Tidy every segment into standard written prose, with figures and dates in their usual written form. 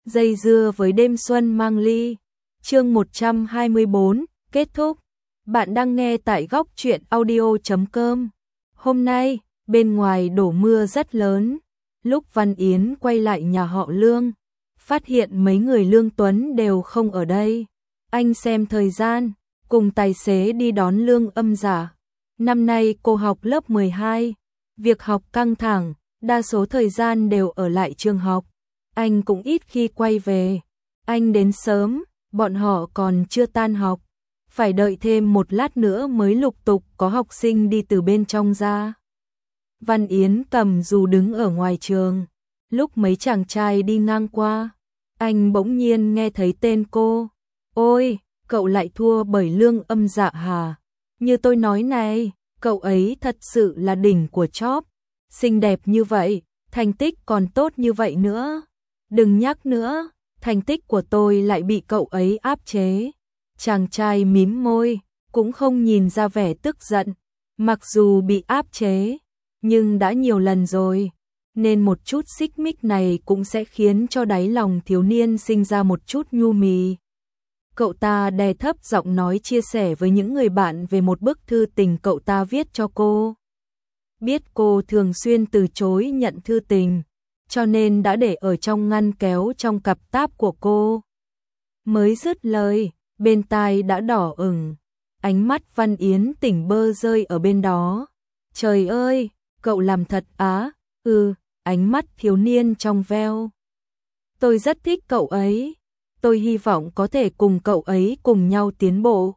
dây dưa với đêm xuân mang ly. Chương 124, kết thúc. Bạn đang nghe tại góc truyện audio.com. Hôm nay, bên ngoài đổ mưa rất lớn. Lúc Văn Yến quay lại nhà họ Lương, phát hiện mấy người Lương Tuấn đều không ở đây. Anh xem thời gian, cùng tài xế đi đón Lương Âm Dạ. Năm nay cô học lớp 12, việc học căng thẳng, đa số thời gian đều ở lại trường học. Anh cũng ít khi quay về. Anh đến sớm, bọn họ còn chưa tan học. Phải đợi thêm một lát nữa mới lục tục có học sinh đi từ bên trong ra. Văn Yến cầm dù đứng ở ngoài trường. Lúc mấy chàng trai đi ngang qua, anh bỗng nhiên nghe thấy tên cô. Ôi, cậu lại thua bởi Lương Âm Dạ hả? Như tôi nói này, cậu ấy thật sự là đỉnh của chóp. Xinh đẹp như vậy, thành tích còn tốt như vậy nữa. Đừng nhắc nữa, thành tích của tôi lại bị cậu ấy áp chế. Chàng trai mím môi, cũng không nhìn ra vẻ tức giận. Mặc dù bị áp chế, nhưng đã nhiều lần rồi, nên một chút xích mích này cũng sẽ khiến cho đáy lòng thiếu niên sinh ra một chút nhu mì. Cậu ta đè thấp giọng nói chia sẻ với những người bạn về một bức thư tình cậu ta viết cho cô. Biết cô thường xuyên từ chối nhận thư tình, cho nên đã để ở trong ngăn kéo trong cặp táp của cô. Mới dứt lời, bên tai đã đỏ ửng. Ánh mắt Văn Yến tỉnh bơ rơi ở bên đó. Trời ơi, cậu làm thật á? Ánh mắt thiếu niên trong veo. Tôi rất thích cậu ấy. Tôi hy vọng có thể cùng cậu ấy cùng nhau tiến bộ.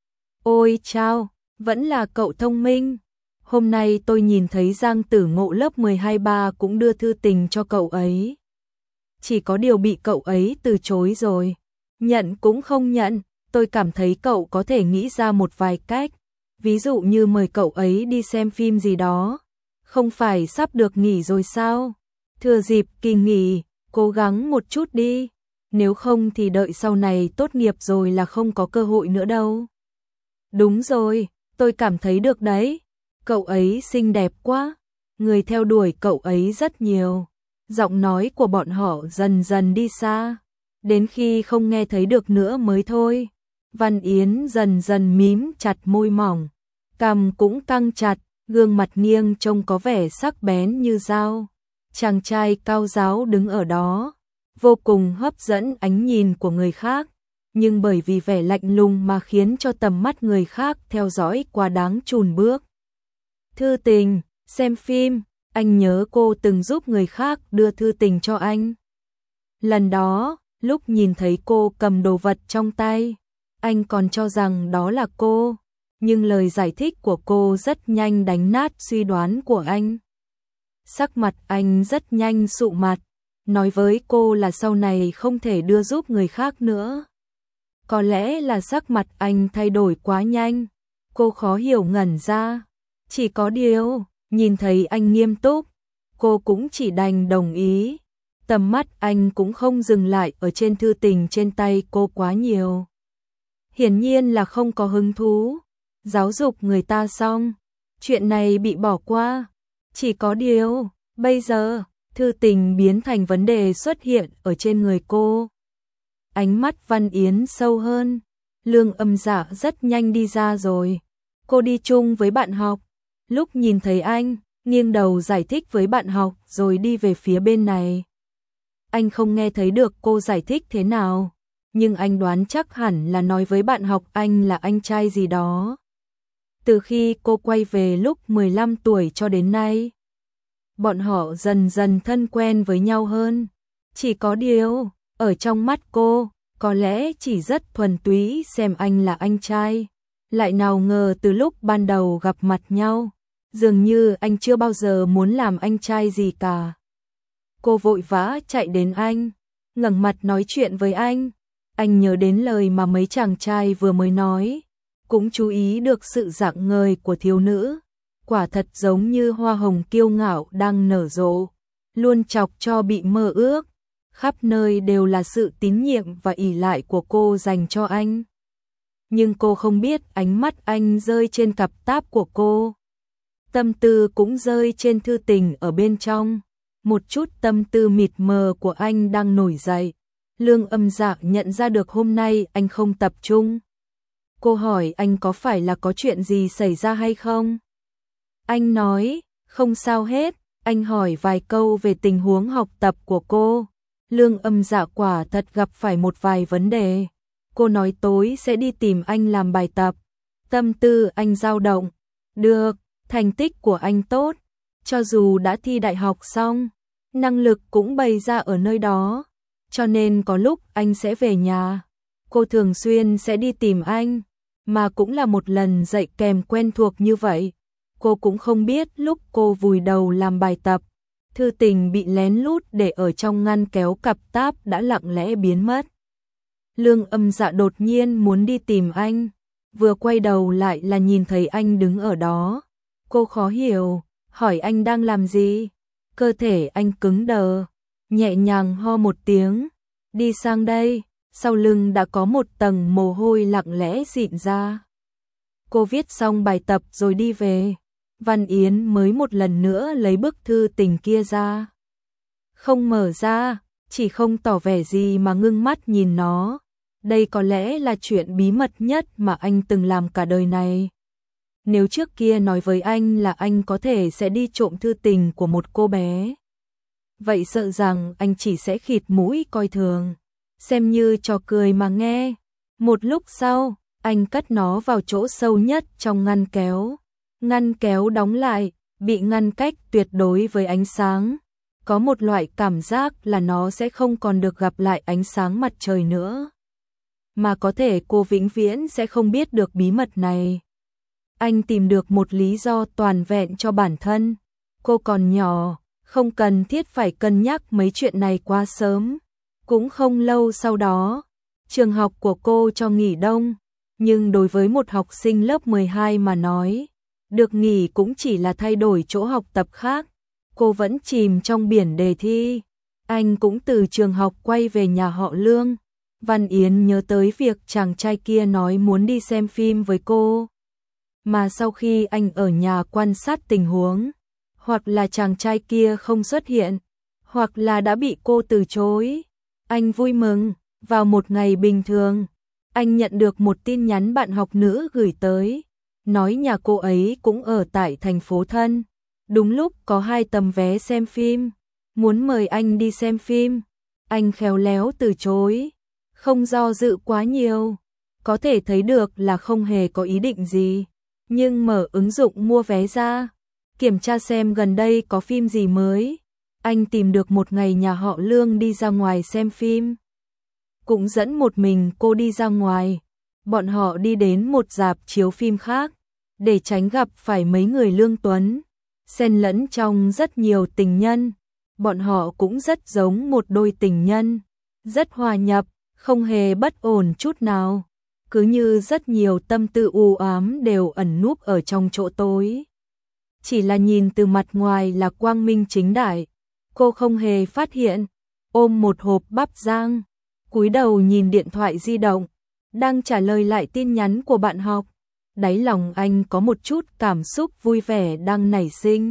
Ôi chao, vẫn là cậu thông minh. Hôm nay tôi nhìn thấy Giang Tử Ngộ lớp 12-3 cũng đưa thư tình cho cậu ấy. Chỉ có điều bị cậu ấy từ chối rồi. Nhận cũng không nhận, tôi cảm thấy cậu có thể nghĩ ra một vài cách. Ví dụ như mời cậu ấy đi xem phim gì đó. Không phải sắp được nghỉ rồi sao? Thừa dịp kỳ nghỉ, cố gắng một chút đi. Nếu không thì đợi sau này tốt nghiệp rồi là không có cơ hội nữa đâu. Đúng rồi, tôi cảm thấy được đấy. Cậu ấy xinh đẹp quá. Người theo đuổi cậu ấy rất nhiều. Giọng nói của bọn họ dần dần đi xa. Đến khi không nghe thấy được nữa mới thôi. Văn Yến dần dần mím chặt môi mỏng. Cằm cũng căng chặt, gương mặt nghiêng trông có vẻ sắc bén như dao. Chàng trai cao ráo đứng ở đó, vô cùng hấp dẫn ánh nhìn của người khác, nhưng bởi vì vẻ lạnh lùng mà khiến cho tầm mắt người khác theo dõi quá đáng chùn bước. Thư tình, xem phim, anh nhớ cô từng giúp người khác đưa thư tình cho anh. Lần đó, lúc nhìn thấy cô cầm đồ vật trong tay, anh còn cho rằng đó là cô, nhưng lời giải thích của cô rất nhanh đánh nát suy đoán của anh. Sắc mặt anh rất nhanh sụ mặt, nói với cô là sau này không thể đưa giúp người khác nữa. Có lẽ là sắc mặt anh thay đổi quá nhanh, cô khó hiểu ngẩn ra. Chỉ có điều, nhìn thấy anh nghiêm túc, cô cũng chỉ đành đồng ý. Tầm mắt anh cũng không dừng lại ở trên thư tình trên tay cô quá nhiều. Hiển nhiên là không có hứng thú. Giáo dục người ta xong, chuyện này bị bỏ qua. Chỉ có điều, bây giờ, thư tình biến thành vấn đề xuất hiện ở trên người cô. Ánh mắt Văn Yến sâu hơn. Lương Âm Dạ rất nhanh đi ra rồi. Cô đi chung với bạn học. Lúc nhìn thấy anh, nghiêng đầu giải thích với bạn học rồi đi về phía bên này. Anh không nghe thấy được cô giải thích thế nào, nhưng anh đoán chắc hẳn là nói với bạn học anh là anh trai gì đó. Từ khi cô quay về lúc 15 tuổi cho đến nay, bọn họ dần dần thân quen với nhau hơn. Chỉ có điều, ở trong mắt cô, có lẽ chỉ rất thuần túy xem anh là anh trai. Lại nào ngờ từ lúc ban đầu gặp mặt nhau, dường như anh chưa bao giờ muốn làm anh trai gì cả. Cô vội vã chạy đến anh, ngẩng mặt nói chuyện với anh. Anh nhớ đến lời mà mấy chàng trai vừa mới nói, cũng chú ý được sự rạng ngời của thiếu nữ. Quả thật giống như hoa hồng kiêu ngạo đang nở rộ, luôn chọc cho bị mơ ước. Khắp nơi đều là sự tín nhiệm và ỷ lại của cô dành cho anh. Nhưng cô không biết ánh mắt anh rơi trên cặp táp của cô. Tâm tư cũng rơi trên thư tình ở bên trong. Một chút tâm tư mịt mờ của anh đang nổi dậy. Lương Âm Dạ nhận ra được hôm nay anh không tập trung. Cô hỏi anh có phải là có chuyện gì xảy ra hay không? Anh nói, không sao hết, anh hỏi vài câu về tình huống học tập của cô. Lương Âm Dạ quả thật gặp phải một vài vấn đề. Cô nói tối sẽ đi tìm anh làm bài tập. Tâm tư anh dao động. Được, thành tích của anh tốt. Cho dù đã thi đại học xong, năng lực cũng bày ra ở nơi đó. Cho nên có lúc anh sẽ về nhà. Cô thường xuyên sẽ đi tìm anh. Mà cũng là một lần dạy kèm quen thuộc như vậy. Cô cũng không biết lúc cô vùi đầu làm bài tập, thư tình bị lén lút để ở trong ngăn kéo cặp táp đã lặng lẽ biến mất. Lương Âm Dạ đột nhiên muốn đi tìm anh, vừa quay đầu lại là nhìn thấy anh đứng ở đó. Cô khó hiểu, hỏi anh đang làm gì? Cơ thể anh cứng đờ, nhẹ nhàng ho một tiếng, đi sang đây, sau lưng đã có một tầng mồ hôi lặng lẽ rịn ra. Cô viết xong bài tập rồi đi về. Văn Yến mới một lần nữa lấy bức thư tình kia ra. Không mở ra, chỉ không tỏ vẻ gì mà ngưng mắt nhìn nó. Đây có lẽ là chuyện bí mật nhất mà anh từng làm cả đời này. Nếu trước kia nói với anh là anh có thể sẽ đi trộm thư tình của một cô bé, vậy sợ rằng anh chỉ sẽ khịt mũi coi thường, xem như trò cười mà nghe. Một lúc sau, anh cất nó vào chỗ sâu nhất trong ngăn kéo. Ngăn kéo đóng lại, bị ngăn cách tuyệt đối với ánh sáng. Có một loại cảm giác là nó sẽ không còn được gặp lại ánh sáng mặt trời nữa. Mà có thể cô vĩnh viễn sẽ không biết được bí mật này. Anh tìm được một lý do toàn vẹn cho bản thân. Cô còn nhỏ, không cần thiết phải cân nhắc mấy chuyện này quá sớm. Cũng không lâu sau đó, trường học của cô cho nghỉ đông. Nhưng đối với một học sinh lớp 12 mà nói, được nghỉ cũng chỉ là thay đổi chỗ học tập khác. Cô vẫn chìm trong biển đề thi. Anh cũng từ trường học quay về nhà họ Lương. Văn Yến nhớ tới việc chàng trai kia nói muốn đi xem phim với cô. Mà sau khi anh ở nhà quan sát tình huống, hoặc là chàng trai kia không xuất hiện, hoặc là đã bị cô từ chối. Anh vui mừng, vào một ngày bình thường, anh nhận được một tin nhắn bạn học nữ gửi tới, nói nhà cô ấy cũng ở tại thành phố thân. Đúng lúc có 2 tấm vé xem phim, muốn mời anh đi xem phim. Anh khéo léo từ chối, không do dự quá nhiều. Có thể thấy được là không hề có ý định gì. Nhưng mở ứng dụng mua vé ra, kiểm tra xem gần đây có phim gì mới. Anh tìm được một ngày nhà họ Lương đi ra ngoài xem phim. Cũng dẫn một mình cô đi ra ngoài. Bọn họ đi đến một rạp chiếu phim khác, để tránh gặp phải mấy người Lương Tuấn. Xen lẫn trong rất nhiều tình nhân. Bọn họ cũng rất giống một đôi tình nhân. Rất hòa nhập, không hề bất ổn chút nào. Cứ như rất nhiều tâm tư u ám đều ẩn núp ở trong chỗ tối. Chỉ là nhìn từ mặt ngoài là quang minh chính đại. Cô không hề phát hiện. Ôm một hộp bắp rang, cúi đầu nhìn điện thoại di động, đang trả lời lại tin nhắn của bạn học. Đáy lòng anh có một chút cảm xúc vui vẻ đang nảy sinh.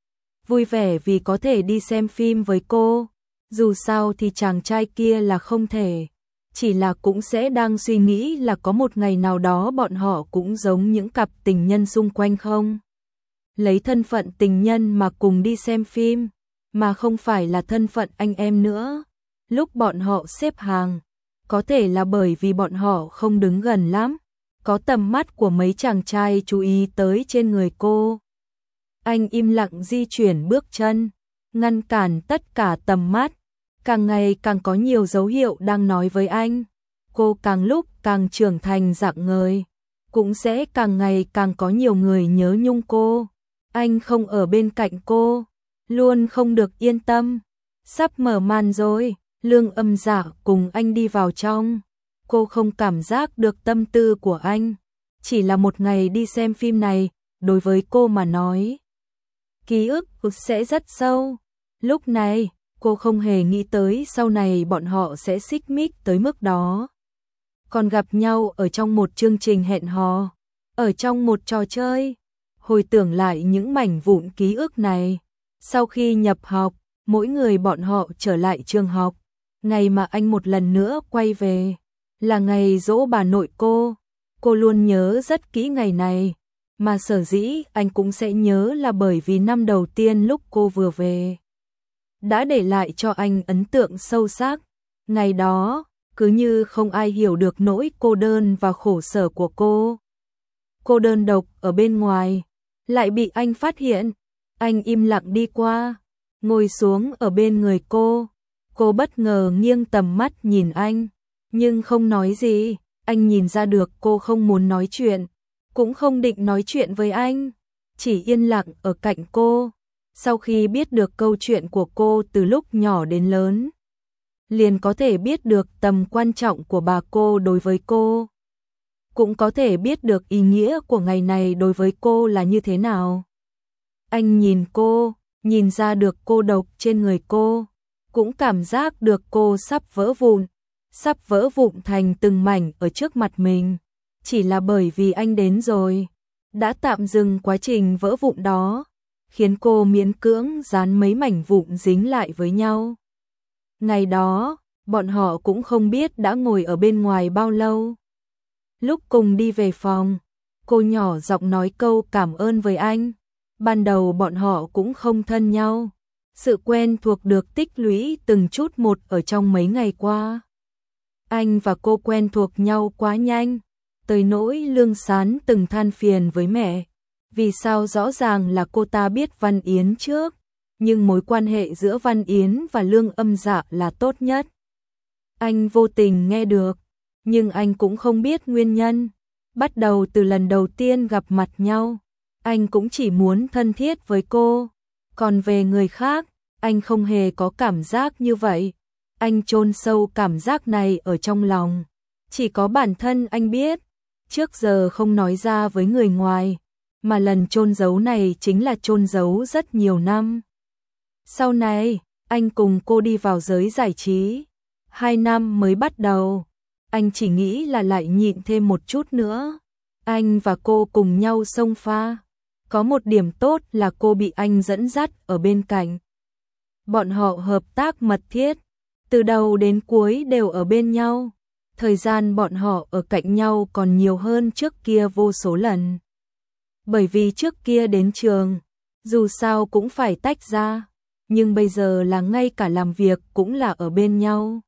Vui vẻ vì có thể đi xem phim với cô. Dù sao thì chàng trai kia là không thể. Chỉ là cũng sẽ đang suy nghĩ là có một ngày nào đó bọn họ cũng giống những cặp tình nhân xung quanh không. Lấy thân phận tình nhân mà cùng đi xem phim, mà không phải là thân phận anh em nữa. Lúc bọn họ xếp hàng, có thể là bởi vì bọn họ không đứng gần lắm. Có tầm mắt của mấy chàng trai chú ý tới trên người cô. Anh im lặng di chuyển bước chân, ngăn cản tất cả tầm mắt. Càng ngày càng có nhiều dấu hiệu đang nói với anh. Cô càng lúc càng trưởng thành rạng ngời. Cũng sẽ càng ngày càng có nhiều người nhớ nhung cô. Anh không ở bên cạnh cô, luôn không được yên tâm. Sắp mở màn rồi, Lương Âm Dạ cùng anh đi vào trong. Cô không cảm giác được tâm tư của anh. Chỉ là một ngày đi xem phim này, đối với cô mà nói, ký ức sẽ rất sâu. Lúc này, cô không hề nghĩ tới sau này bọn họ sẽ xích mích tới mức đó. Còn gặp nhau ở trong một chương trình hẹn hò, ở trong một trò chơi. Hồi tưởng lại những mảnh vụn ký ức này. Sau khi nhập học, mỗi người bọn họ trở lại trường học. ngày mà anh một lần nữa quay về, là ngày giỗ bà nội cô luôn nhớ rất kỹ ngày này, mà sở dĩ anh cũng sẽ nhớ là bởi vì năm đầu tiên lúc cô vừa về, đã để lại cho anh ấn tượng sâu sắc. Ngày đó, cứ như không ai hiểu được nỗi cô đơn và khổ sở của cô. Cô đơn độc ở bên ngoài, lại bị anh phát hiện. Anh im lặng đi qua, ngồi xuống ở bên người cô. Cô bất ngờ nghiêng tầm mắt nhìn anh, nhưng không nói gì. Anh nhìn ra được cô không muốn nói chuyện, cũng không định nói chuyện với anh, chỉ yên lặng ở cạnh cô. Sau khi biết được câu chuyện của cô từ lúc nhỏ đến lớn, liền có thể biết được tầm quan trọng của bà cô đối với cô, cũng có thể biết được ý nghĩa của ngày này đối với cô là như thế nào. Anh nhìn cô, nhìn ra được cô độc trên người cô, cũng cảm giác được cô sắp vỡ vụn thành từng mảnh ở trước mặt mình. Chỉ là bởi vì anh đến rồi, đã tạm dừng quá trình vỡ vụn đó, khiến cô miễn cưỡng dán mấy mảnh vụn dính lại với nhau. Ngày đó, bọn họ cũng không biết đã ngồi ở bên ngoài bao lâu. Lúc cùng đi về phòng, cô nhỏ giọng nói câu cảm ơn với anh. Ban đầu bọn họ cũng không thân nhau, sự quen thuộc được tích lũy từng chút một ở trong mấy ngày qua. Anh và cô quen thuộc nhau quá nhanh, tới nỗi Lương Sán từng than phiền với mẹ. Vì sao rõ ràng là cô ta biết Văn Yến trước, nhưng mối quan hệ giữa Văn Yến và Lương Âm Dạ là tốt nhất. Anh vô tình nghe được, nhưng anh cũng không biết nguyên nhân. Bắt đầu từ lần đầu tiên gặp mặt nhau, anh cũng chỉ muốn thân thiết với cô. Còn về người khác, anh không hề có cảm giác như vậy. Anh chôn sâu cảm giác này ở trong lòng, chỉ có bản thân anh biết, trước giờ không nói ra với người ngoài, mà lần chôn giấu này chính là chôn giấu rất nhiều năm. Sau này, anh cùng cô đi vào giới giải trí, 2 năm mới bắt đầu, anh chỉ nghĩ là lại nhịn thêm một chút nữa. Anh và cô cùng nhau xông pha, có một điểm tốt là cô bị anh dẫn dắt ở bên cạnh. Bọn họ hợp tác mật thiết, từ đầu đến cuối đều ở bên nhau. Thời gian bọn họ ở cạnh nhau còn nhiều hơn trước kia vô số lần. Bởi vì trước kia đến trường, dù sao cũng phải tách ra, nhưng bây giờ là ngay cả làm việc cũng là ở bên nhau.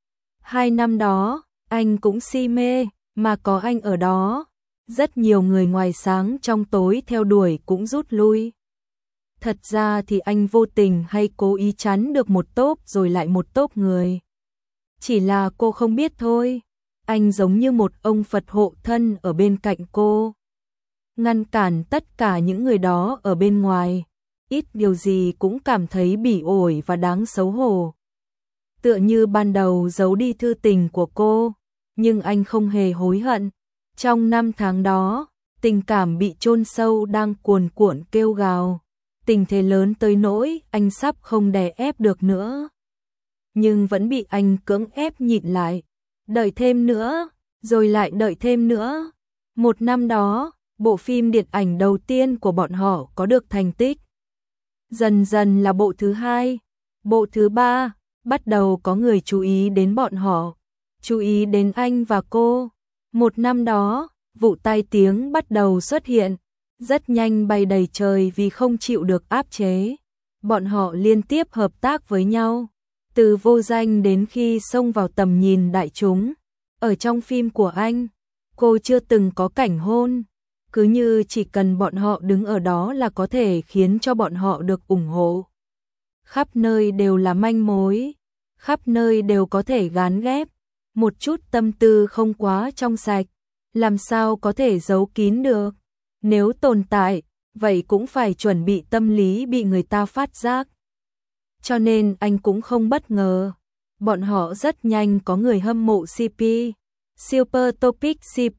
2 năm đó, anh cũng si mê, mà có anh ở đó, rất nhiều người ngoài sáng trong tối theo đuổi cũng rút lui. Thật ra thì anh vô tình hay cố ý chắn được một tốp rồi lại một tốp người. Chỉ là cô không biết thôi, anh giống như một ông Phật hộ thân ở bên cạnh cô, ngăn cản tất cả những người đó ở bên ngoài, ít điều gì cũng cảm thấy bỉ ổi và đáng xấu hổ. Tựa như ban đầu giấu đi thư tình của cô, nhưng anh không hề hối hận. Trong 5 tháng đó, tình cảm bị chôn sâu đang cuồn cuộn kêu gào, tình thế lớn tới nỗi anh sắp không đè ép được nữa. Nhưng vẫn bị anh cưỡng ép nhịn lại, đợi thêm nữa, rồi lại đợi thêm nữa. 1 năm đó, bộ phim điện ảnh đầu tiên của bọn họ có được thành tích. Dần dần là bộ thứ 2, bộ thứ 3, bắt đầu có người chú ý đến bọn họ, chú ý đến anh và cô. 1 năm đó, vụ tai tiếng bắt đầu xuất hiện, rất nhanh bay đầy trời vì không chịu được áp chế. Bọn họ liên tiếp hợp tác với nhau, từ vô danh đến khi xông vào tầm nhìn đại chúng. Ở trong phim của anh, cô chưa từng có cảnh hôn, cứ như chỉ cần bọn họ đứng ở đó là có thể khiến cho bọn họ được ủng hộ. Khắp nơi đều là manh mối, khắp nơi đều có thể gán ghép, một chút tâm tư không quá trong sạch, làm sao có thể giấu kín được. Nếu tồn tại, vậy cũng phải chuẩn bị tâm lý bị người ta phát giác. Cho nên anh cũng không bất ngờ, bọn họ rất nhanh có người hâm mộ CP, Super Topic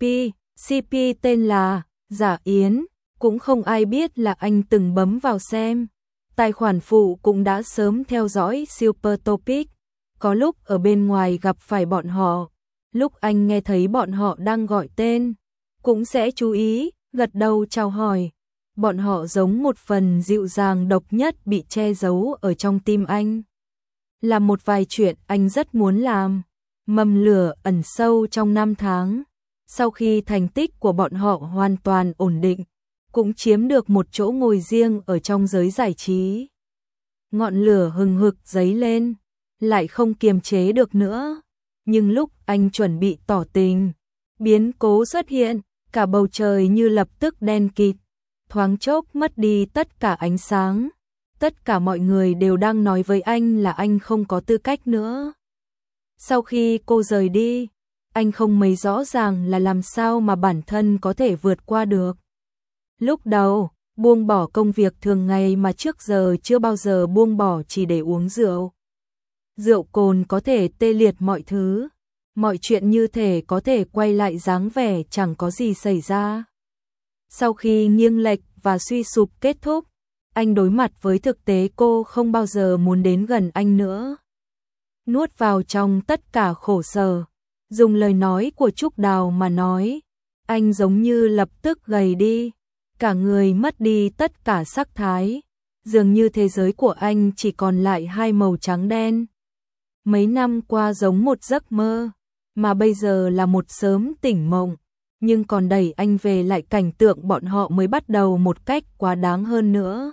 CP tên là Giả Yến, cũng không ai biết là anh từng bấm vào xem. Tài khoản phụ cũng đã sớm theo dõi Super Topic, có lúc ở bên ngoài gặp phải bọn họ, lúc anh nghe thấy bọn họ đang gọi tên, cũng sẽ chú ý, gật đầu chào hỏi. Bọn họ giống một phần dịu dàng độc nhất bị che giấu ở trong tim anh. là một vài chuyện anh rất muốn làm. Mầm lửa ẩn sâu trong năm tháng. Sau khi thành tích của bọn họ hoàn toàn ổn định, cũng chiếm được một chỗ ngồi riêng ở trong giới giải trí. Ngọn lửa hừng hực dấy lên, lại không kiềm chế được nữa. Nhưng lúc anh chuẩn bị tỏ tình, biến cố xuất hiện, cả bầu trời như lập tức đen kịt, thoáng chốc mất đi tất cả ánh sáng. Tất cả mọi người đều đang nói với anh là anh không có tư cách nữa. Sau khi cô rời đi, anh không mấy rõ ràng là làm sao mà bản thân có thể vượt qua được. Lúc đầu, buông bỏ công việc thường ngày mà trước giờ chưa bao giờ buông bỏ chỉ để uống rượu. Rượu cồn có thể tê liệt mọi thứ, mọi chuyện như thể có thể quay lại dáng vẻ chẳng có gì xảy ra. Sau khi nghiêng lệch và suy sụp kết thúc, anh đối mặt với thực tế cô không bao giờ muốn đến gần anh nữa. Nuốt vào trong tất cả khổ sở, dùng lời nói của Trúc Đào mà nói, anh giống như lập tức gầy đi, cả người mất đi tất cả sắc thái, dường như thế giới của anh chỉ còn lại hai màu trắng đen. Mấy năm qua giống một giấc mơ, mà bây giờ là một sớm tỉnh mộng, nhưng còn đẩy anh về lại cảnh tượng bọn họ mới bắt đầu một cách quá đáng hơn nữa.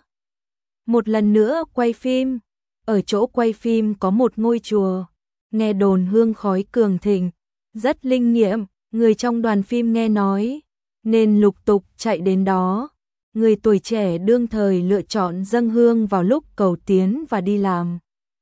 Một lần nữa quay phim, ở chỗ quay phim có một ngôi chùa, nghe đồn hương khói cường thịnh, rất linh nghiệm, người trong đoàn phim nghe nói, nên lục tục chạy đến đó. Người tuổi trẻ đương thời lựa chọn dâng hương vào lúc cầu tiến và đi làm.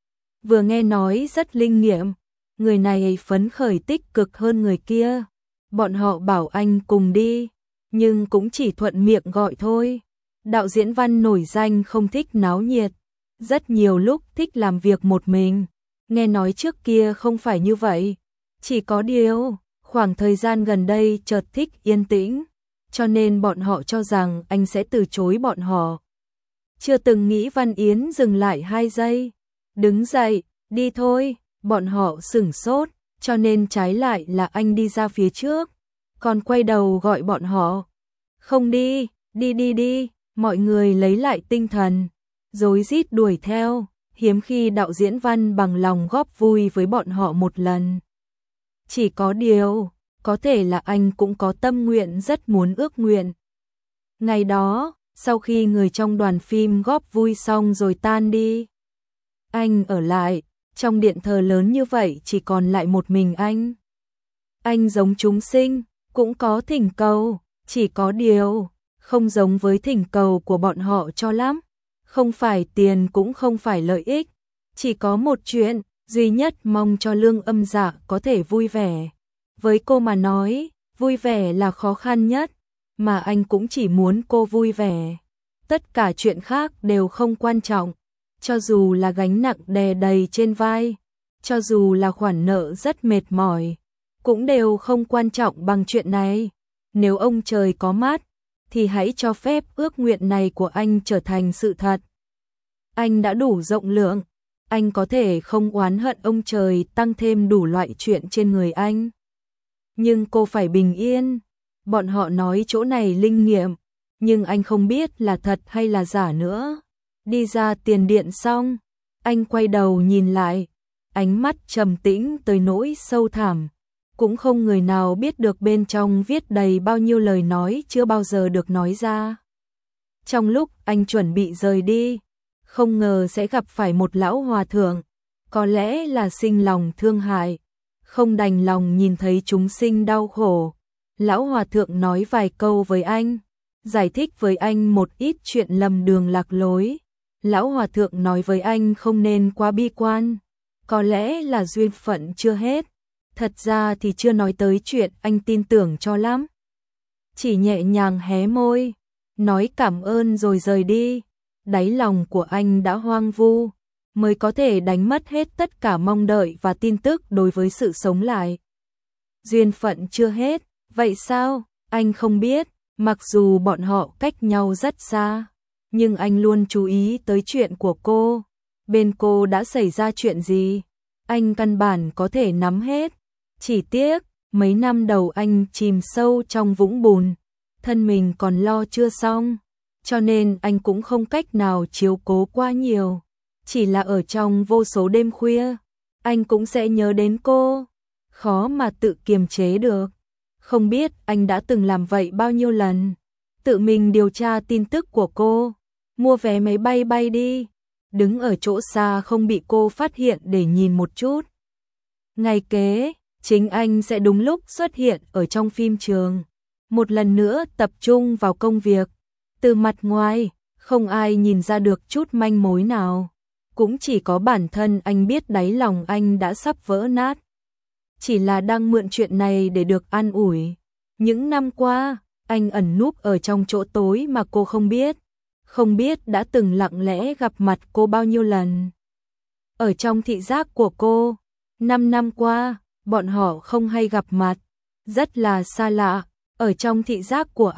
Vừa nghe nói rất linh nghiệm, người này phấn khởi tích cực hơn người kia. Bọn họ bảo anh cùng đi, nhưng cũng chỉ thuận miệng gọi thôi. Đạo diễn Văn nổi danh không thích náo nhiệt, rất nhiều lúc thích làm việc một mình. Nghe nói trước kia không phải như vậy, chỉ có điều, khoảng thời gian gần đây chợt thích yên tĩnh, cho nên bọn họ cho rằng anh sẽ từ chối bọn họ. Chưa từng nghĩ Văn Yến dừng lại 2 giây, đứng dậy, đi thôi, bọn họ sửng sốt, cho nên trái lại là anh đi ra phía trước, còn quay đầu gọi bọn họ. Không đi, đi, mọi người lấy lại tinh thần, rối rít đuổi theo, hiếm khi đạo diễn Văn bằng lòng góp vui với bọn họ một lần. Chỉ có điều, có thể là anh cũng có tâm nguyện rất muốn ước nguyện. Ngày đó, sau khi người trong đoàn phim góp vui xong rồi tan đi, anh ở lại, trong điện thờ lớn như vậy chỉ còn lại một mình anh. Anh giống chúng sinh, cũng có thỉnh cầu, chỉ có điều, không giống với thỉnh cầu của bọn họ cho lắm. Không phải tiền cũng không phải lợi ích, chỉ có một chuyện, duy nhất mong cho Lương Âm Dạ có thể vui vẻ. Với cô mà nói, vui vẻ là khó khăn nhất, mà anh cũng chỉ muốn cô vui vẻ. Tất cả chuyện khác đều không quan trọng, cho dù là gánh nặng đè đầy trên vai, cho dù là khoản nợ rất mệt mỏi, cũng đều không quan trọng bằng chuyện này. Nếu ông trời có mắt, thì hãy cho phép ước nguyện này của anh trở thành sự thật. Anh đã đủ rộng lượng, anh có thể không oán hận ông trời tăng thêm đủ loại chuyện trên người anh. Nhưng cô phải bình yên. Bọn họ nói chỗ này linh nghiệm, nhưng anh không biết là thật hay là giả nữa. Đi ra tiền điện xong, anh quay đầu nhìn lại, ánh mắt trầm tĩnh tới nỗi sâu thẳm. Cũng không người nào biết được bên trong viết đầy bao nhiêu lời nói chưa bao giờ được nói ra. Trong lúc anh chuẩn bị rời đi, không ngờ sẽ gặp phải một lão hòa thượng, có lẽ là sinh lòng thương hại, không đành lòng nhìn thấy chúng sinh đau khổ. Lão hòa thượng nói vài câu với anh, giải thích với anh một ít chuyện lầm đường lạc lối. Lão hòa thượng nói với anh không nên quá bi quan, có lẽ là duyên phận chưa hết. Thật ra thì chưa nói tới chuyện anh tin tưởng cho lắm. Chỉ nhẹ nhàng hé môi, nói cảm ơn rồi rời đi. Đáy lòng của anh đã hoang vu, mới có thể đánh mất hết tất cả mong đợi và tin tức đối với sự sống lại. Duyên phận chưa hết, vậy sao? Anh không biết, mặc dù bọn họ cách nhau rất xa, nhưng anh luôn chú ý tới chuyện của cô. Bên cô đã xảy ra chuyện gì, anh căn bản có thể nắm hết. Chỉ tiếc, mấy năm đầu anh chìm sâu trong vũng bùn, thân mình còn lo chưa xong, cho nên anh cũng không cách nào chiếu cố quá nhiều. chỉ là ở trong vô số đêm khuya, anh cũng sẽ nhớ đến cô, khó mà tự kiềm chế được. Không biết anh đã từng làm vậy bao nhiêu lần, tự mình điều tra tin tức của cô, mua vé máy bay bay đi, đứng ở chỗ xa không bị cô phát hiện để nhìn một chút. Ngày kế, chính anh sẽ đúng lúc xuất hiện ở trong phim trường, một lần nữa tập trung vào công việc. Từ mặt ngoài, không ai nhìn ra được chút manh mối nào, cũng chỉ có bản thân anh biết đáy lòng anh đã sắp vỡ nát. Chỉ là đang mượn chuyện này để được an ủi. Những năm qua, anh ẩn núp ở trong chỗ tối mà cô không biết đã từng lặng lẽ gặp mặt cô bao nhiêu lần. Ở trong thị giác của cô, 5 năm qua, bọn họ không hay gặp mặt, rất là xa lạ. Ở trong thị giác của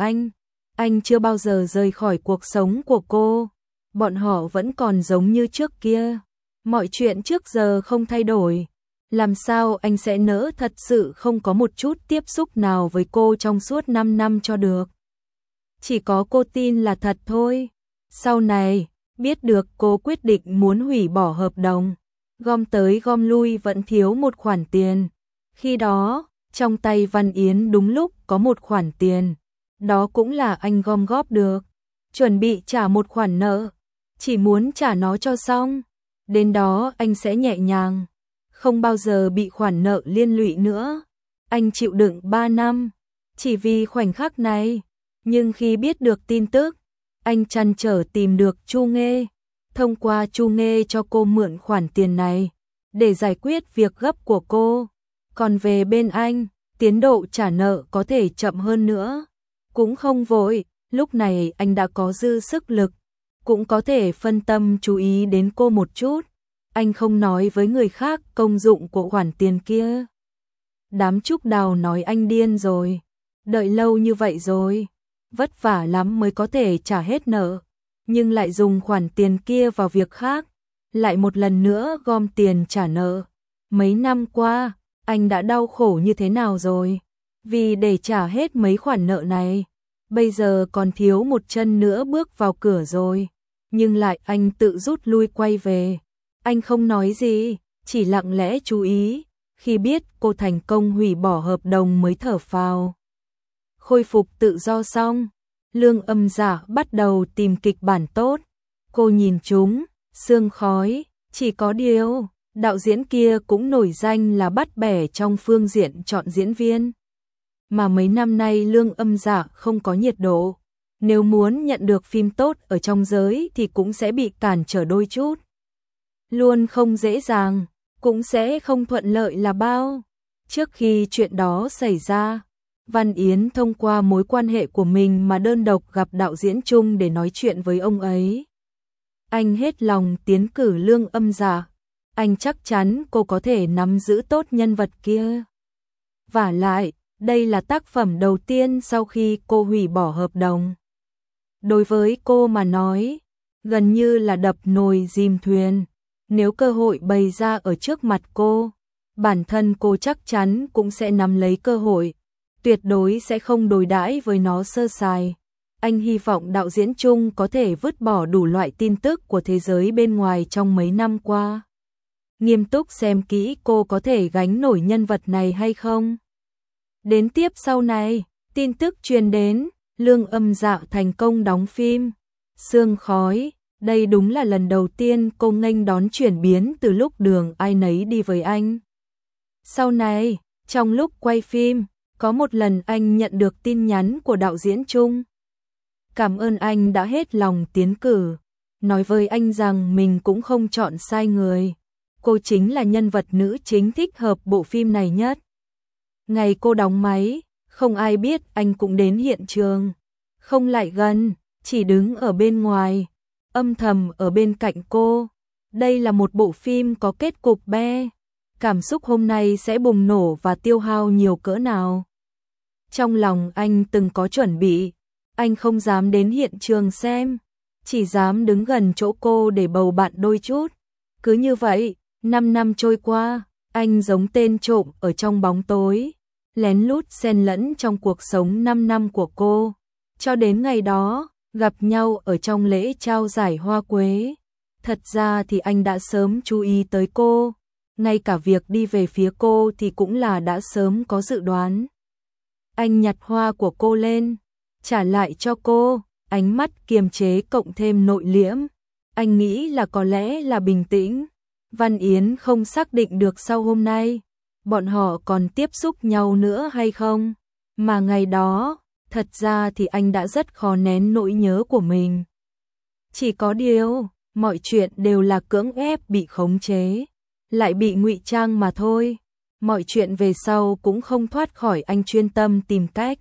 anh chưa bao giờ rời khỏi cuộc sống của cô, bọn họ vẫn còn giống như trước kia, mọi chuyện trước giờ không thay đổi. Làm sao anh sẽ nỡ thật sự không có một chút tiếp xúc nào với cô trong suốt 5 năm cho được. Chỉ có cô tin là thật thôi. Sau này, biết được cô quyết định muốn hủy bỏ hợp đồng, gom tới gom lui vẫn thiếu một khoản tiền. Khi đó, trong tay Văn Yến đúng lúc có một khoản tiền, đó cũng là anh gom góp được, chuẩn bị trả một khoản nợ, chỉ muốn trả nó cho xong, đến đó anh sẽ nhẹ nhàng, không bao giờ bị khoản nợ liên lụy nữa. Anh chịu đựng 3 năm, chỉ vì khoảnh khắc này, nhưng khi biết được tin tức, anh trăn trở tìm được Chu Nghê, thông qua Chu Nghê cho cô mượn khoản tiền này, để giải quyết việc gấp của cô. Còn về bên anh, tiến độ trả nợ có thể chậm hơn nữa, cũng không vội, lúc này anh đã có dư sức lực, cũng có thể phân tâm chú ý đến cô một chút. Anh không nói với người khác công dụng của khoản tiền kia. Đám Trúc Đào nói anh điên rồi, đợi lâu như vậy rồi, vất vả lắm mới có thể trả hết nợ, nhưng lại dùng khoản tiền kia vào việc khác, lại một lần nữa gom tiền trả nợ. Mấy năm qua, anh đã đau khổ như thế nào rồi, vì để trả hết mấy khoản nợ này, bây giờ còn thiếu một chân nữa bước vào cửa rồi, nhưng lại anh tự rút lui quay về. Anh không nói gì, chỉ lặng lẽ chú ý, khi biết cô thành công hủy bỏ hợp đồng mới thở phào. Khôi phục tự do xong, Lương Âm Dạ bắt đầu tìm kịch bản tốt. Cô nhìn chúng, Sương Khói, chỉ có điều, đạo diễn kia cũng nổi danh là bắt bẻ trong phương diện chọn diễn viên. Mà mấy năm nay Lương Âm Dạ không có nhiệt độ, nếu muốn nhận được phim tốt ở trong giới thì cũng sẽ bị cản trở đôi chút. Luôn không dễ dàng, cũng sẽ không thuận lợi là bao. Trước khi chuyện đó xảy ra, Văn Yến thông qua mối quan hệ của mình mà đơn độc gặp đạo diễn Trung để nói chuyện với ông ấy. Anh hết lòng tiến cử Lương Âm Dạ, anh chắc chắn cô có thể nắm giữ tốt nhân vật kia. Vả lại, đây là tác phẩm đầu tiên sau khi cô hủy bỏ hợp đồng. Đối với cô mà nói, gần như là đập nồi chìm thuyền. Nếu cơ hội bày ra ở trước mặt cô, bản thân cô chắc chắn cũng sẽ nắm lấy cơ hội, tuyệt đối sẽ không đối đãi với nó sơ sài. Anh hy vọng đạo diễn Trung có thể vứt bỏ đủ loại tin tức của thế giới bên ngoài trong mấy năm qua. Nghiêm túc xem kỹ cô có thể gánh nổi nhân vật này hay không. Đến tiếp sau này, tin tức truyền đến, Lương Âm Dạ thành công đóng phim Sương Khói. Đây đúng là lần đầu tiên cô nghênh đón chuyển biến từ lúc đường ai nấy đi với anh. Sau này, trong lúc quay phim, có một lần anh nhận được tin nhắn của đạo diễn Trung. Cảm ơn anh đã hết lòng tiến cử, nói với anh rằng mình cũng không chọn sai người. Cô chính là nhân vật nữ chính thích hợp bộ phim này nhất. Ngày cô đóng máy, không ai biết anh cũng đến hiện trường. Không lại gần, chỉ đứng ở bên ngoài, âm thầm ở bên cạnh cô. Đây là một bộ phim có kết cục be. Cảm xúc hôm nay sẽ bùng nổ và tiêu hao nhiều cỡ nào. Trong lòng anh từng có chuẩn bị, anh không dám đến hiện trường xem, chỉ dám đứng gần chỗ cô để bầu bạn đôi chút. Cứ như vậy, 5 năm trôi qua, anh giống tên trộm ở trong bóng tối, lén lút xen lẫn trong cuộc sống 5 năm của cô. Cho đến ngày đó, gặp nhau ở trong lễ trao giải Hoa Quế. Thật ra thì anh đã sớm chú ý tới cô, ngay cả việc đi về phía cô thì cũng là đã sớm có dự đoán. Anh nhặt hoa của cô lên, trả lại cho cô, ánh mắt kiềm chế cộng thêm nội liễm. Anh nghĩ là có lẽ là bình tĩnh. Văn Yến không xác định được sau hôm nay, bọn họ còn tiếp xúc nhau nữa hay không. Mà ngày đó, thật ra thì anh đã rất khó nén nỗi nhớ của mình. Chỉ có điều, mọi chuyện đều là cưỡng ép bị khống chế, lại bị ngụy trang mà thôi. Mọi chuyện về sau cũng không thoát khỏi anh chuyên tâm tìm cách.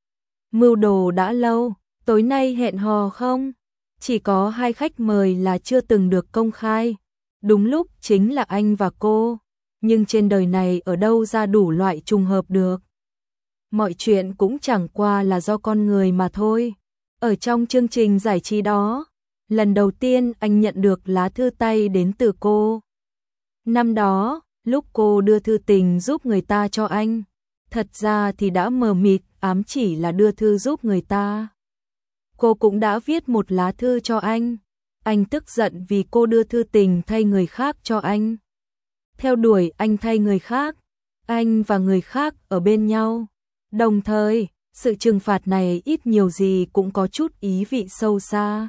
Mưu đồ đã lâu, tối nay hẹn hò không? Chỉ có 2 khách mời là chưa từng được công khai. Đúng lúc chính là anh và cô, nhưng trên đời này ở đâu ra đủ loại trùng hợp được. Mọi chuyện cũng chẳng qua là do con người mà thôi. Ở trong chương trình giải trí đó, lần đầu tiên anh nhận được lá thư tay đến từ cô. Năm đó, lúc cô đưa thư tình giúp người ta cho anh, thật ra thì đã mờ mịt ám chỉ là đưa thư giúp người ta. Cô cũng đã viết một lá thư cho anh tức giận vì cô đưa thư tình thay người khác cho anh. Theo đuổi anh thay người khác, anh và người khác ở bên nhau. Đồng thời, sự trừng phạt này ít nhiều gì cũng có chút ý vị sâu xa.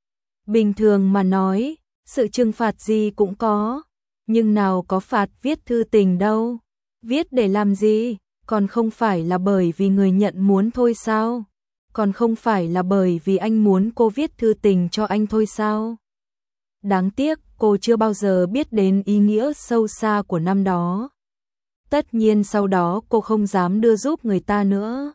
Bình thường mà nói, sự trừng phạt gì cũng có, nhưng nào có phạt viết thư tình đâu. Viết để làm gì, còn không phải là bởi vì người nhận muốn thôi sao? Còn không phải là bởi vì anh muốn cô viết thư tình cho anh thôi sao? Đáng tiếc cô chưa bao giờ biết đến ý nghĩa sâu xa của năm đó. Tất nhiên sau đó cô không dám đưa giúp người ta nữa.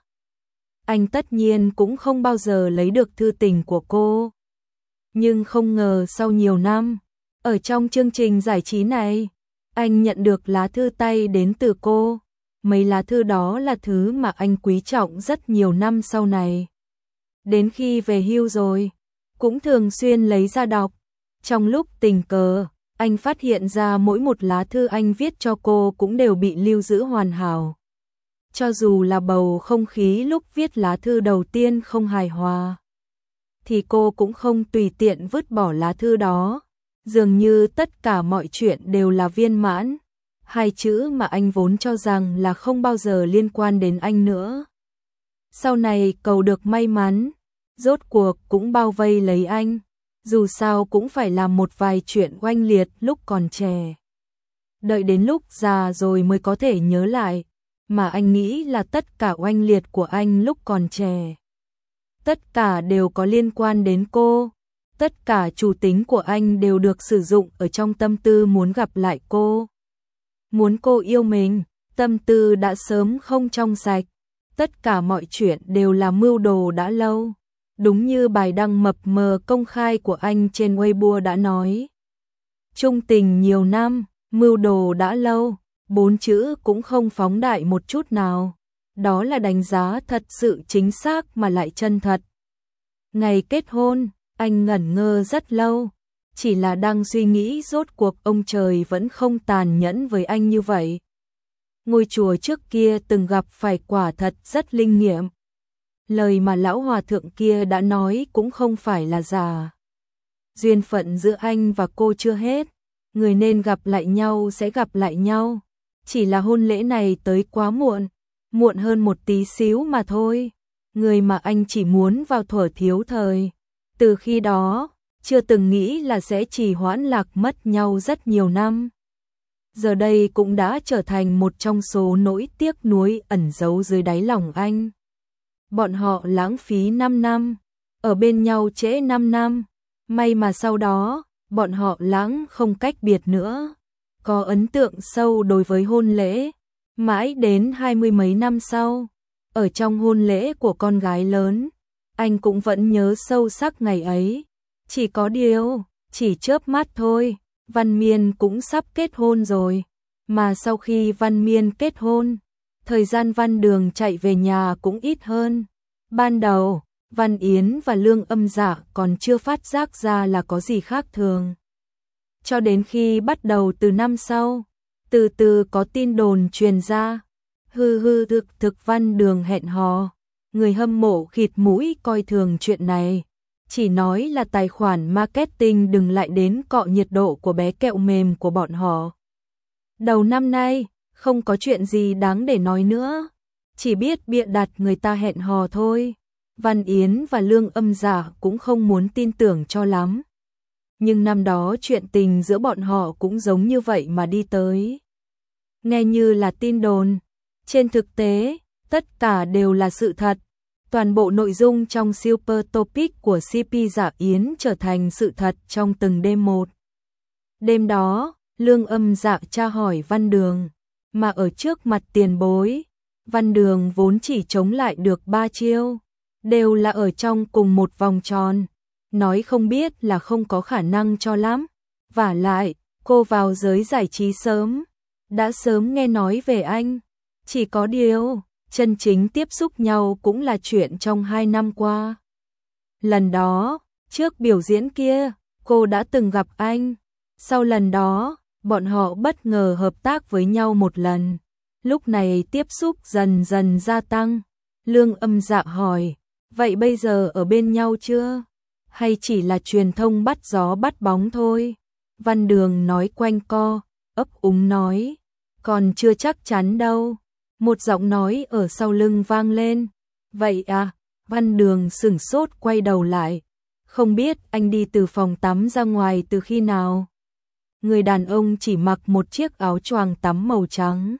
Anh tất nhiên cũng không bao giờ lấy được thư tình của cô. Nhưng không ngờ sau nhiều năm, ở trong chương trình giải trí này, anh nhận được lá thư tay đến từ cô. Mấy lá thư đó là thứ mà anh quý trọng rất nhiều năm sau này. Đến khi về hưu rồi, cũng thường xuyên lấy ra đọc. Trong lúc tình cờ, anh phát hiện ra mỗi một lá thư anh viết cho cô cũng đều bị lưu giữ hoàn hảo. Cho dù là bầu không khí lúc viết lá thư đầu tiên không hài hòa, thì cô cũng không tùy tiện vứt bỏ lá thư đó. Dường như tất cả mọi chuyện đều là viên mãn. 2 chữ mà anh vốn cho rằng là không bao giờ liên quan đến anh nữa. Sau này cầu được may mắn, rốt cuộc cũng bao vây lấy anh. Dù sao cũng phải làm một vài chuyện oanh liệt lúc còn trẻ. Đợi đến lúc già rồi mới có thể nhớ lại, mà anh nghĩ là tất cả oanh liệt của anh lúc còn trẻ. Tất cả đều có liên quan đến cô. Tất cả chủ tính của anh đều được sử dụng ở trong tâm tư muốn gặp lại cô. Muốn cô yêu mình, tâm tư đã sớm không trong sạch. Tất cả mọi chuyện đều là mưu đồ đã lâu. Đúng như bài đăng mập mờ công khai của anh trên Weibo đã nói. Chung tình nhiều năm, mưu đồ đã lâu, 4 chữ cũng không phóng đại một chút nào. Đó là đánh giá thật sự chính xác mà lại chân thật. Ngày kết hôn, anh ngẩn ngơ rất lâu, chỉ là đang suy nghĩ rốt cuộc ông trời vẫn không tàn nhẫn với anh như vậy. Ngôi chùa trước kia từng gặp phải quả thật rất linh nghiệm. Lời mà lão hòa thượng kia đã nói cũng không phải là giả. Duyên phận giữa anh và cô chưa hết, người nên gặp lại nhau sẽ gặp lại nhau. Chỉ là hôn lễ này tới quá muộn, muộn hơn một tí xíu mà thôi. Người mà anh chỉ muốn vào thuở thiếu thời. Từ khi đó, chưa từng nghĩ là sẽ trì hoãn lạc mất nhau rất nhiều năm. Giờ đây cũng đã trở thành một trong số nỗi tiếc nuối ẩn giấu dưới đáy lòng anh. Bọn họ lãng phí 5 năm, ở bên nhau trễ 5 năm, may mà sau đó, bọn họ lãng không cách biệt nữa. Có ấn tượng sâu đối với hôn lễ, mãi đến 20 mấy năm sau, ở trong hôn lễ của con gái lớn, anh cũng vẫn nhớ sâu sắc ngày ấy. Chỉ có điều, chỉ chớp mắt thôi, Văn Miên cũng sắp kết hôn rồi. Mà sau khi Văn Miên kết hôn, thời gian Văn Đường chạy về nhà cũng ít hơn. Ban đầu, Văn Yến và Lương Âm Dạ còn chưa phát giác ra là có gì khác thường. Cho đến khi bắt đầu từ năm sau, từ từ có tin đồn truyền ra. Thực Văn Đường hẹn hò, người hâm mộ khịt mũi coi thường chuyện này. chỉ nói là tài khoản marketing đừng lại đến cọ nhiệt độ của bé kẹo mềm của bọn họ. Đầu năm nay, không có chuyện gì đáng để nói nữa, chỉ biết bịa đặt người ta hẹn hò thôi. Văn Yến và Lương Âm Dạ cũng không muốn tin tưởng cho lắm. Nhưng năm đó chuyện tình giữa bọn họ cũng giống như vậy mà đi tới. Nghe như là tin đồn, trên thực tế, tất cả đều là sự thật. Toàn bộ nội dung trong Super Topic của CP Dạ Yến trở thành sự thật trong từng đêm một. Đêm đó, Lương Âm Dạ tra hỏi Văn Đường, mà ở trước mặt tiền bối, Văn Đường vốn chỉ chống lại được 3 chiêu, đều là ở trong cùng một vòng tròn, nói không biết là không có khả năng cho lắm. Vả lại, cô vào giới giải trí sớm, đã sớm nghe nói về anh, chỉ có điều, chân chính tiếp xúc nhau cũng là chuyện trong 2 năm qua. Lần đó, trước biểu diễn kia, cô đã từng gặp anh, sau lần đó, bọn họ bất ngờ hợp tác với nhau một lần. Lúc này tiếp xúc dần dần gia tăng. Lương Âm Dạ hỏi, vậy bây giờ ở bên nhau chưa? Hay chỉ là truyền thông bắt gió bắt bóng thôi? Văn Đường nói quanh co, ấp úng nói, còn chưa chắc chắn đâu. Một giọng nói ở sau lưng vang lên, vậy à? Văn Đường sửng sốt quay đầu lại, không biết anh đi từ phòng tắm ra ngoài từ khi nào? Người đàn ông chỉ mặc một chiếc áo choàng tắm màu trắng.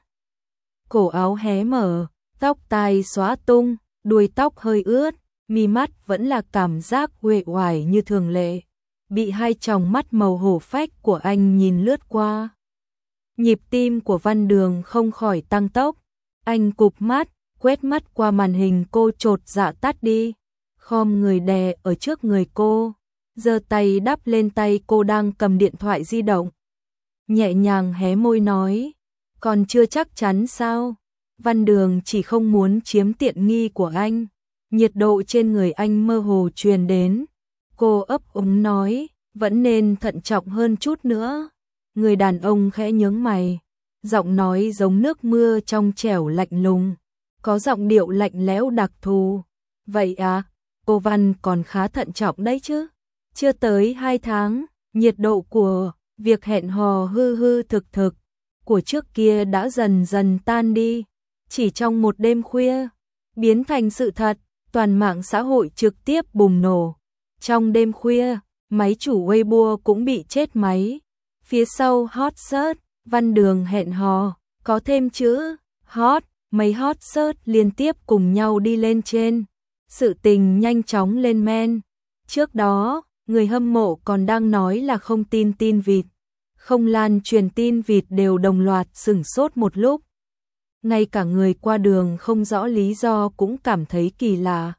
Cổ áo hé mở, tóc tai xóa tung, đuôi tóc hơi ướt, mi mắt vẫn là cảm giác uể oải như thường lệ, bị hai tròng mắt màu hổ phách của anh nhìn lướt qua. Nhịp tim của Văn Đường không khỏi tăng tốc, anh cụp mắt, quét mắt qua màn hình cô chột dạ tắt đi, khom người đè ở trước người cô, giơ tay đắp lên tay cô đang cầm điện thoại di động. Nhẹ nhàng hé môi nói, còn chưa chắc chắn sao? Văn Đường chỉ không muốn chiếm tiện nghi của anh. Nhiệt độ trên người anh mơ hồ truyền đến. Cô ấp úng nói, vẫn nên thận trọng hơn chút nữa. Người đàn ông khẽ nhướng mày, giọng nói giống nước mưa trong trẻo lạnh lùng, có giọng điệu lạnh lẽo đặc thù. Vậy à, cô Văn còn khá thận trọng đấy chứ. Chưa tới 2 tháng, nhiệt độ của việc hẹn hò hư hư thực thực của trước kia đã dần dần tan đi. Chỉ trong một đêm khuya, biến thành sự thật, toàn mạng xã hội trực tiếp bùng nổ. Trong đêm khuya, máy chủ Weibo cũng bị chết máy. Phía sau hot search, Văn Đường hẹn hò, có thêm chữ hot, mấy hot search liên tiếp cùng nhau đi lên trên. Sự tình nhanh chóng lên men. Trước đó, người hâm mộ còn đang nói là không tin tin vịt. Không lan truyền tin vịt đều đồng loạt sửng sốt một lúc. Ngay cả người qua đường không rõ lý do cũng cảm thấy kỳ lạ.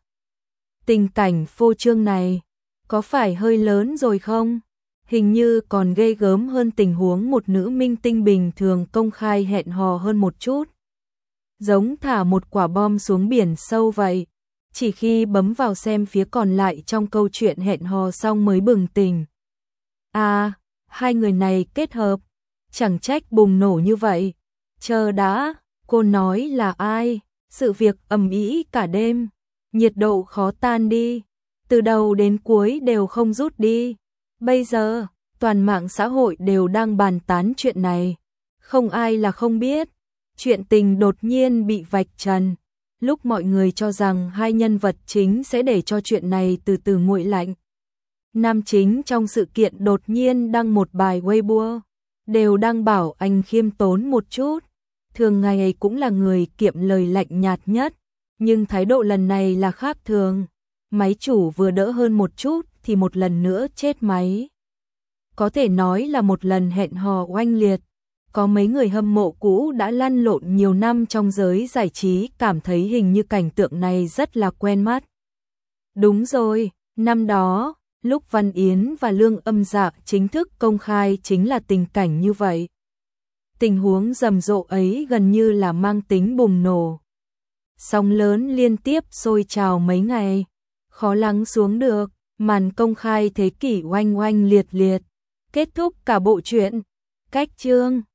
Tình cảnh phô trương này, có phải hơi lớn rồi không? Hình như còn ghê gớm hơn tình huống một nữ minh tinh bình thường công khai hẹn hò hơn một chút. Giống thả một quả bom xuống biển sâu vậy. Chỉ khi bấm vào xem phía còn lại trong câu chuyện hẹn hò xong mới bừng tỉnh. À, hai người này kết hợp, chẳng trách bùng nổ như vậy. Chờ đã, cô nói là ai? Sự việc ầm ĩ cả đêm, nhiệt độ khó tan đi, từ đầu đến cuối đều không rút đi. Bây giờ, toàn mạng xã hội đều đang bàn tán chuyện này. Không ai là không biết, chuyện tình đột nhiên bị vạch trần. Lúc mọi người cho rằng hai nhân vật chính sẽ để cho chuyện này từ từ nguội lạnh. Nam chính trong sự kiện đột nhiên đăng một bài Weibo, đều đang bảo anh khiêm tốn một chút. Thường ngày ấy cũng là người kiệm lời lạnh nhạt nhất, nhưng thái độ lần này là khác thường. Máy chủ vừa đỡ hơn một chút thì một lần nữa chết máy. Có thể nói là một lần hẹn hò oanh liệt. Có mấy người hâm mộ cũ đã lăn lộn nhiều năm trong giới giải trí cảm thấy hình như cảnh tượng này rất là quen mắt. Đúng rồi, năm đó, lúc Văn Yến và Lương Âm Dạ chính thức công khai chính là tình cảnh như vậy. Tình huống rầm rộ ấy gần như là mang tính bùng nổ. Sóng lớn liên tiếp sôi trào mấy ngày, khó lắng xuống được, màn công khai thế kỷ oanh oanh liệt liệt, kết thúc cả bộ truyện. Cách chương